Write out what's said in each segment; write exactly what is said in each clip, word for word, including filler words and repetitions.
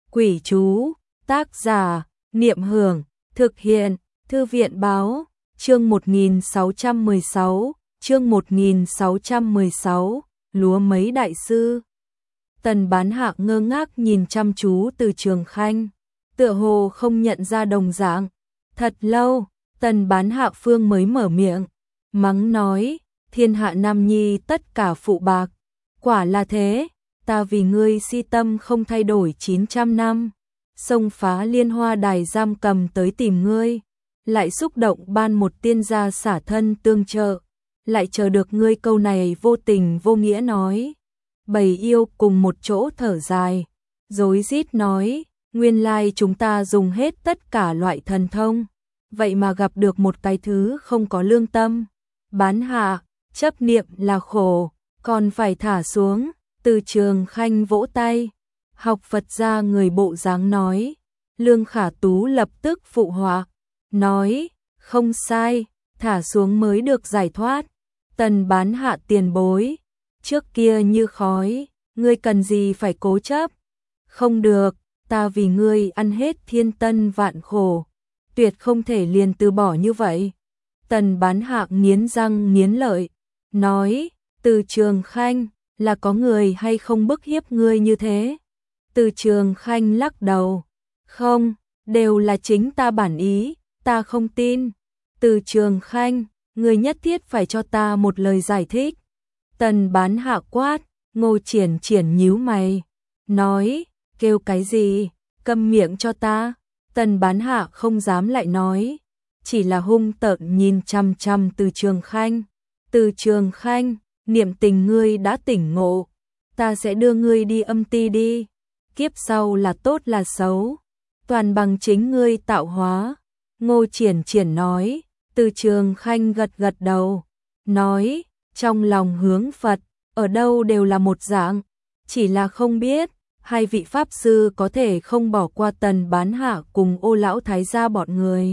Quỷ chú, tác giả, Niệm Hưởng, thực hiện, Thư viện báo, chương một nghìn sáu trăm mười sáu, chương một nghìn sáu trăm mười sáu, lúa mấy đại sư. Tần Bán Hạ ngơ ngác nhìn chăm chú Từ Trường Khanh, tựa hồ không nhận ra đồng dạng. Thật lâu, Tần Bán Hạ Phương mới mở miệng, mắng nói, thiên hạ nam nhi tất cả phụ bạc, quả là thế, ta vì ngươi si tâm không thay đổi chín trăm năm, xông phá Liên Hoa Đài giam cầm tới tìm ngươi, lại xúc động ban một tiên gia xả thân tương trợ, lại chờ được ngươi câu này vô tình vô nghĩa nói. Bầy yêu cùng một chỗ thở dài, rối rít nói, nguyên lai chúng ta dùng hết tất cả loại thần thông, vậy mà gặp được một cái thứ không có lương tâm. Bán Hạ, chấp niệm là khổ, còn phải thả xuống. Từ Trường Khanh vỗ tay, học Phật gia người bộ dáng nói. Lương Khả Tú lập tức phụ họa, nói, không sai, thả xuống mới được giải thoát. Tần Bán Hạ tiền bối, trước kia như khói, ngươi cần gì phải cố chấp? Không được, ta vì ngươi ăn hết thiên tân vạn khổ, tuyệt không thể liền từ bỏ như vậy. Tần Bán Hạ nghiến răng nghiến lợi, nói, Từ Trường Khanh, là có người hay không bức hiếp ngươi như thế? Từ Trường Khanh lắc đầu, không, đều là chính ta bản ý, ta không tin. Từ Trường Khanh, ngươi nhất thiết phải cho ta một lời giải thích. Tần Bán Hạ quát, Ngô Triển Triển nhíu mày, nói, kêu cái gì, câm miệng cho ta. Tần Bán Hạ không dám lại nói, chỉ là hung tợn nhìn chằm chằm Từ Trường Khanh. Từ Trường Khanh, niệm tình ngươi đã tỉnh ngộ, ta sẽ đưa ngươi đi âm ti đi, kiếp sau là tốt là xấu, toàn bằng chính ngươi tạo hóa. Ngô Triển Triển nói. Từ Trường Khanh gật gật đầu, nói, trong lòng hướng Phật, ở đâu đều là một dạng, chỉ là không biết, hai vị Pháp Sư có thể không bỏ qua Tần Bán Hạ cùng Ô Lão Thái gia bọn người.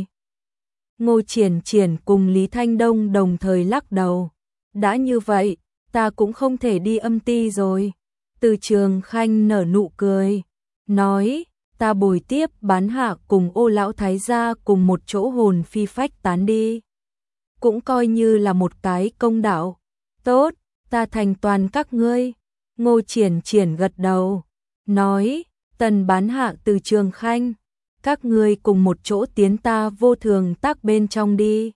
Ngô Triển Triển cùng Lý Thanh Đông đồng thời lắc đầu, đã như vậy, ta cũng không thể đi âm ti rồi. Từ Trường Khanh nở nụ cười, nói, ta bồi tiếp Bán Hạ cùng Ô Lão Thái gia cùng một chỗ hồn phi phách tán đi, cũng coi như là một cái công đạo. Tốt, ta thành toàn các ngươi. Ngô Triển Triển gật đầu, nói, Tần Bán Hạ, Từ Trường Khanh, các ngươi cùng một chỗ tiến ta vô thường tác bên trong đi,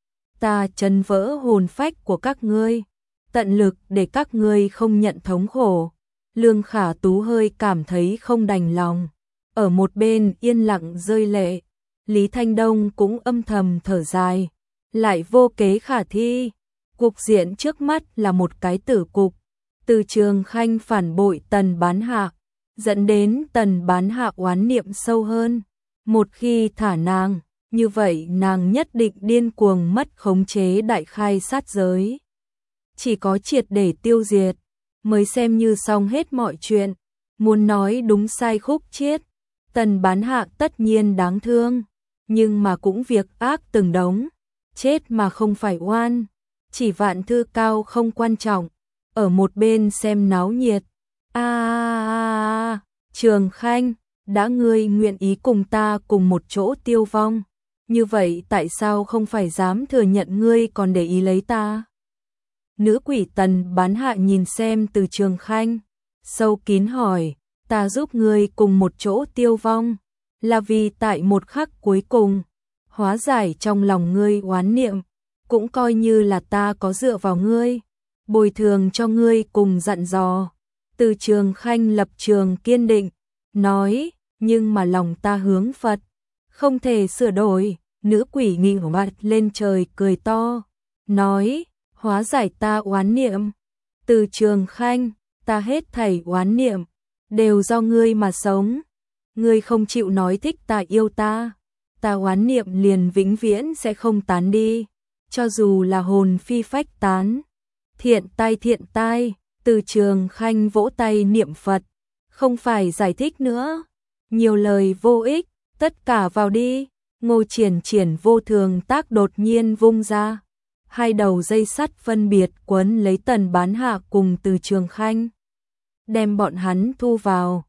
ta chấn vỡ hồn phách của các ngươi, tận lực để các ngươi không nhận thống khổ. Lương Khả Tú hơi cảm thấy không đành lòng, ở một bên yên lặng rơi lệ. Lý Thanh Đông cũng âm thầm thở dài, lại vô kế khả thi, cục diện trước mắt là một cái tử cục. Từ Trường Khanh phản bội Tần Bán Hạ, dẫn đến Tần Bán Hạ oán niệm sâu hơn. Một khi thả nàng, như vậy nàng nhất định điên cuồng mất khống chế đại khai sát giới. Chỉ có triệt để tiêu diệt, mới xem như xong hết mọi chuyện. Muốn nói đúng sai khúc chiết, Tần Bán Hạ tất nhiên đáng thương, nhưng mà cũng việc ác từng đống, chết mà không phải oan. Chỉ Vạn Thư Cao không quan trọng, ở một bên xem náo nhiệt. A à, à, Trường Khanh, đã ngươi nguyện ý cùng ta cùng một chỗ tiêu vong, như vậy tại sao không phải dám thừa nhận ngươi còn để ý lấy ta? Nữ quỷ Tần Bán Hạ nhìn xem Từ Trường Khanh, sâu kín hỏi, ta giúp ngươi cùng một chỗ tiêu vong, là vì tại một khắc cuối cùng, hóa giải trong lòng ngươi oán niệm, cũng coi như là ta có dựa vào ngươi, bồi thường cho ngươi cùng dặn dò. Từ Trường Khanh lập trường kiên định, nói, nhưng mà lòng ta hướng Phật, không thể sửa đổi. Nữ quỷ ngửa mặt lên trời cười to, nói, hóa giải ta oán niệm. Từ Trường Khanh, ta hết thảy oán niệm, đều do ngươi mà sống. Ngươi không chịu nói thích ta yêu ta, ta oán niệm liền vĩnh viễn sẽ không tán đi, cho dù là hồn phi phách tán. Thiện tai thiện tai. Từ Trường Khanh vỗ tay niệm Phật, không phải giải thích nữa, nhiều lời vô ích, tất cả vào đi. Ngô Triển Triển vô thường tác đột nhiên vung ra, hai đầu dây sắt phân biệt quấn lấy Tần Bán Hạ cùng Từ Trường Khanh, đem bọn hắn thu vào.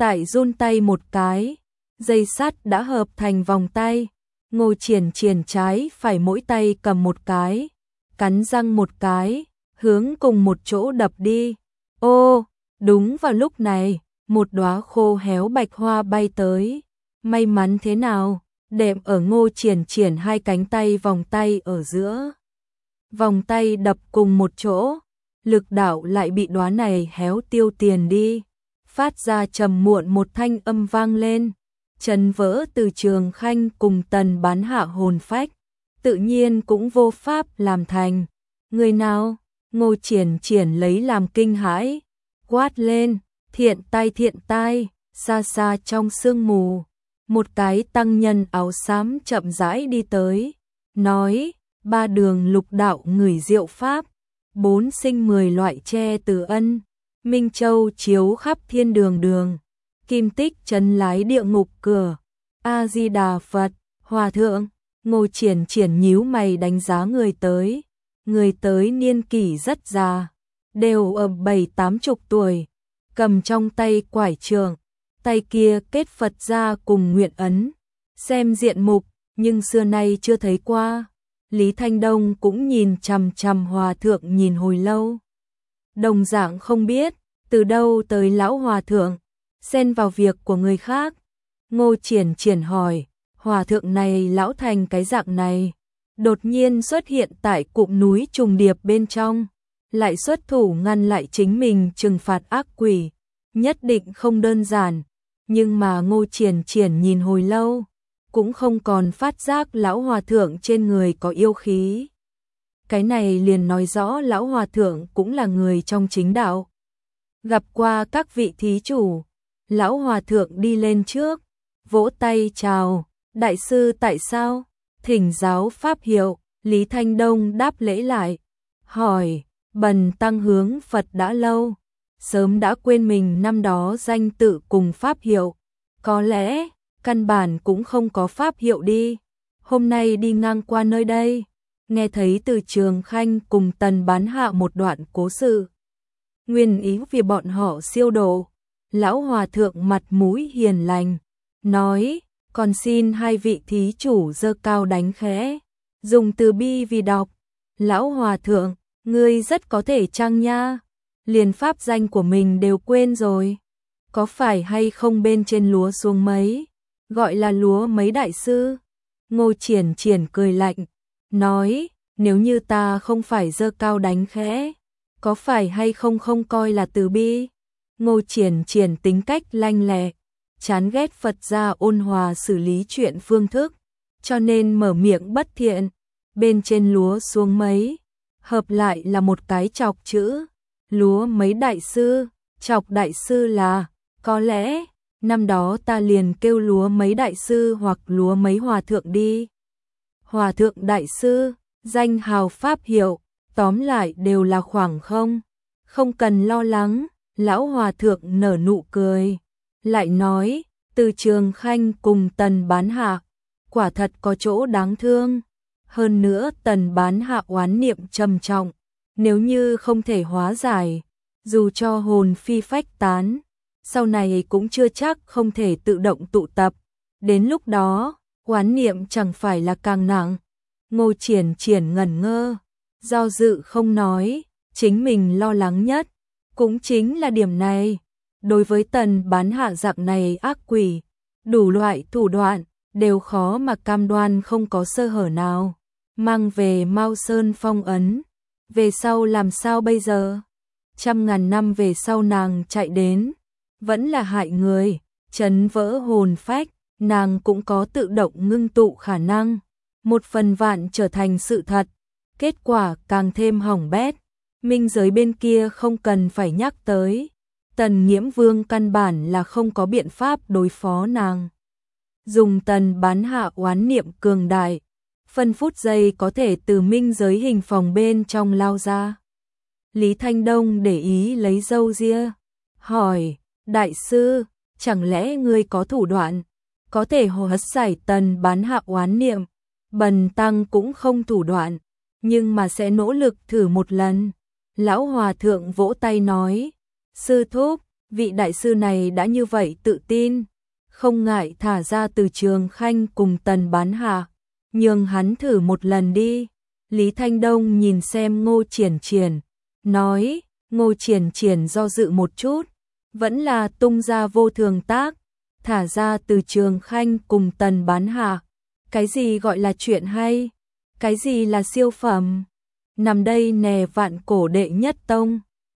tại run tay một cái, dây sắt đã hợp thành vòng tay. Ngô Triển Triển trái phải mỗi tay cầm một cái, cắn răng một cái, hướng cùng một chỗ đập đi. Ô, đúng vào lúc này, một đóa khô héo bạch hoa bay tới. May mắn thế nào, đệm ở Ngô Triển Triển hai cánh tay vòng tay ở giữa. Vòng tay đập cùng một chỗ, lực đạo lại bị đóa này héo tiêu tiền đi. Phát ra trầm muộn một thanh âm vang lên, chấn vỡ Từ Trường Khanh cùng Tần Bán Hạ hồn phách, tự nhiên cũng vô pháp làm thành. Người nào? Ngô Triển Triển lấy làm kinh hãi, quát lên, thiện tai thiện tai. Xa xa trong sương mù, một cái tăng nhân áo xám chậm rãi đi tới, nói, ba đường lục đạo ngửi diệu pháp, bốn sinh mười loại che từ ân, Minh Châu chiếu khắp thiên đường đường, kim tích trấn lái địa ngục cửa, A-di-đà Phật. Hòa thượng. Ngô Triển Triển nhíu mày đánh giá người tới, người tới niên kỷ rất già, đều ở bảy tám chục tuổi, cầm trong tay quải trường, tay kia kết Phật ra cùng nguyện ấn, xem diện mục, nhưng xưa nay chưa thấy qua. Lý Thanh Đông cũng nhìn chằm chằm hòa thượng nhìn hồi lâu. Đồng dạng không biết, từ đâu tới lão hòa thượng, xen vào việc của người khác. Ngô Triển Triển hỏi, hòa thượng này lão thành cái dạng này, đột nhiên xuất hiện tại cụm núi trùng điệp bên trong, lại xuất thủ ngăn lại chính mình trừng phạt ác quỷ, nhất định không đơn giản. Nhưng mà Ngô Triển Triển nhìn hồi lâu, cũng không còn phát giác lão hòa thượng trên người có yêu khí. Cái này liền nói rõ lão hòa thượng cũng là người trong chính đạo. Gặp qua các vị thí chủ, lão hòa thượng đi lên trước, vỗ tay chào, đại sư tại sao? Thỉnh giáo pháp hiệu. Lý Thanh Đông đáp lễ lại, hỏi, bần tăng hướng Phật đã lâu, sớm đã quên mình năm đó danh tự cùng pháp hiệu, có lẽ căn bản cũng không có pháp hiệu đi. Hôm nay đi ngang qua nơi đây, nghe thấy Từ Trường Khanh cùng Tần Bán Hạ một đoạn cố sự, nguyên ý vì bọn họ siêu độ. Lão hòa thượng mặt mũi hiền lành, nói, còn xin hai vị thí chủ giơ cao đánh khẽ, dùng từ bi vì đọc. Lão hòa thượng, ngươi rất có thể chăng nha, liền pháp danh của mình đều quên rồi, có phải hay không bên trên lúa xuống mấy, gọi là lúa mấy đại sư? Ngô Triển Triển cười lạnh, nói, nếu như ta không phải giơ cao đánh khẽ, có phải hay không không coi là từ bi? Ngô Triển Triển tính cách lanh lẹ, chán ghét Phật gia ôn hòa xử lý chuyện phương thức, cho nên mở miệng bất thiện. Bên trên lúa xuống mấy, hợp lại là một cái chọc chữ, lúa mấy đại sư, chọc đại sư là, có lẽ, năm đó ta liền kêu lúa mấy đại sư hoặc lúa mấy hòa thượng đi. Hòa thượng đại sư, danh hào pháp hiệu, tóm lại đều là khoảng không, không cần lo lắng. Lão hòa thượng nở nụ cười, lại nói, Từ Trường Khanh cùng Tần Bán Hạ, quả thật có chỗ đáng thương. Hơn nữa Tần Bán Hạ oán niệm trầm trọng, nếu như không thể hóa giải, dù cho hồn phi phách tán, sau này cũng chưa chắc không thể tự động tụ tập. Đến lúc đó, oán niệm chẳng phải là càng nặng. Ngô Triển Triển ngẩn ngơ, do dự không nói, chính mình lo lắng nhất cũng chính là điểm này. Đối với Tần Bán Hạ dạng này ác quỷ, đủ loại thủ đoạn đều khó mà cam đoan không có sơ hở nào. Mang về Mao Sơn phong ấn, về sau làm sao bây giờ? Trăm ngàn năm về sau nàng chạy đến, vẫn là hại người, chấn vỡ hồn phách, nàng cũng có tự động ngưng tụ khả năng, một phần vạn trở thành sự thật, kết quả càng thêm hỏng bét. Minh giới bên kia không cần phải nhắc tới, Tần Nghiễm Vương căn bản là không có biện pháp đối phó nàng. Dùng Tần Bán Hạ oán niệm cường đại, phân phút giây có thể từ minh giới hình phòng bên trong lao ra. Lý Thanh Đông để ý lấy râu ria, hỏi, đại sư, chẳng lẽ ngươi có thủ đoạn, có thể hóa giải Tần Bán Hạ oán niệm? Bần tăng cũng không thủ đoạn, nhưng mà sẽ nỗ lực thử một lần. Lão hòa thượng vỗ tay nói, sư thúc, vị đại sư này đã như vậy tự tin, không ngại thả ra Từ Trường Khanh cùng Tần Bán Hạ, nhường hắn thử một lần đi. Lý Thanh Đông nhìn xem Ngô Triển Triển, nói, Ngô Triển Triển do dự một chút, vẫn là tung ra vô thường tác, thả ra Từ Trường Khanh cùng Tần Bán Hạ. Cái gì gọi là chuyện hay? Cái gì là siêu phẩm? Nằm đây nè vạn cổ đệ nhất tông.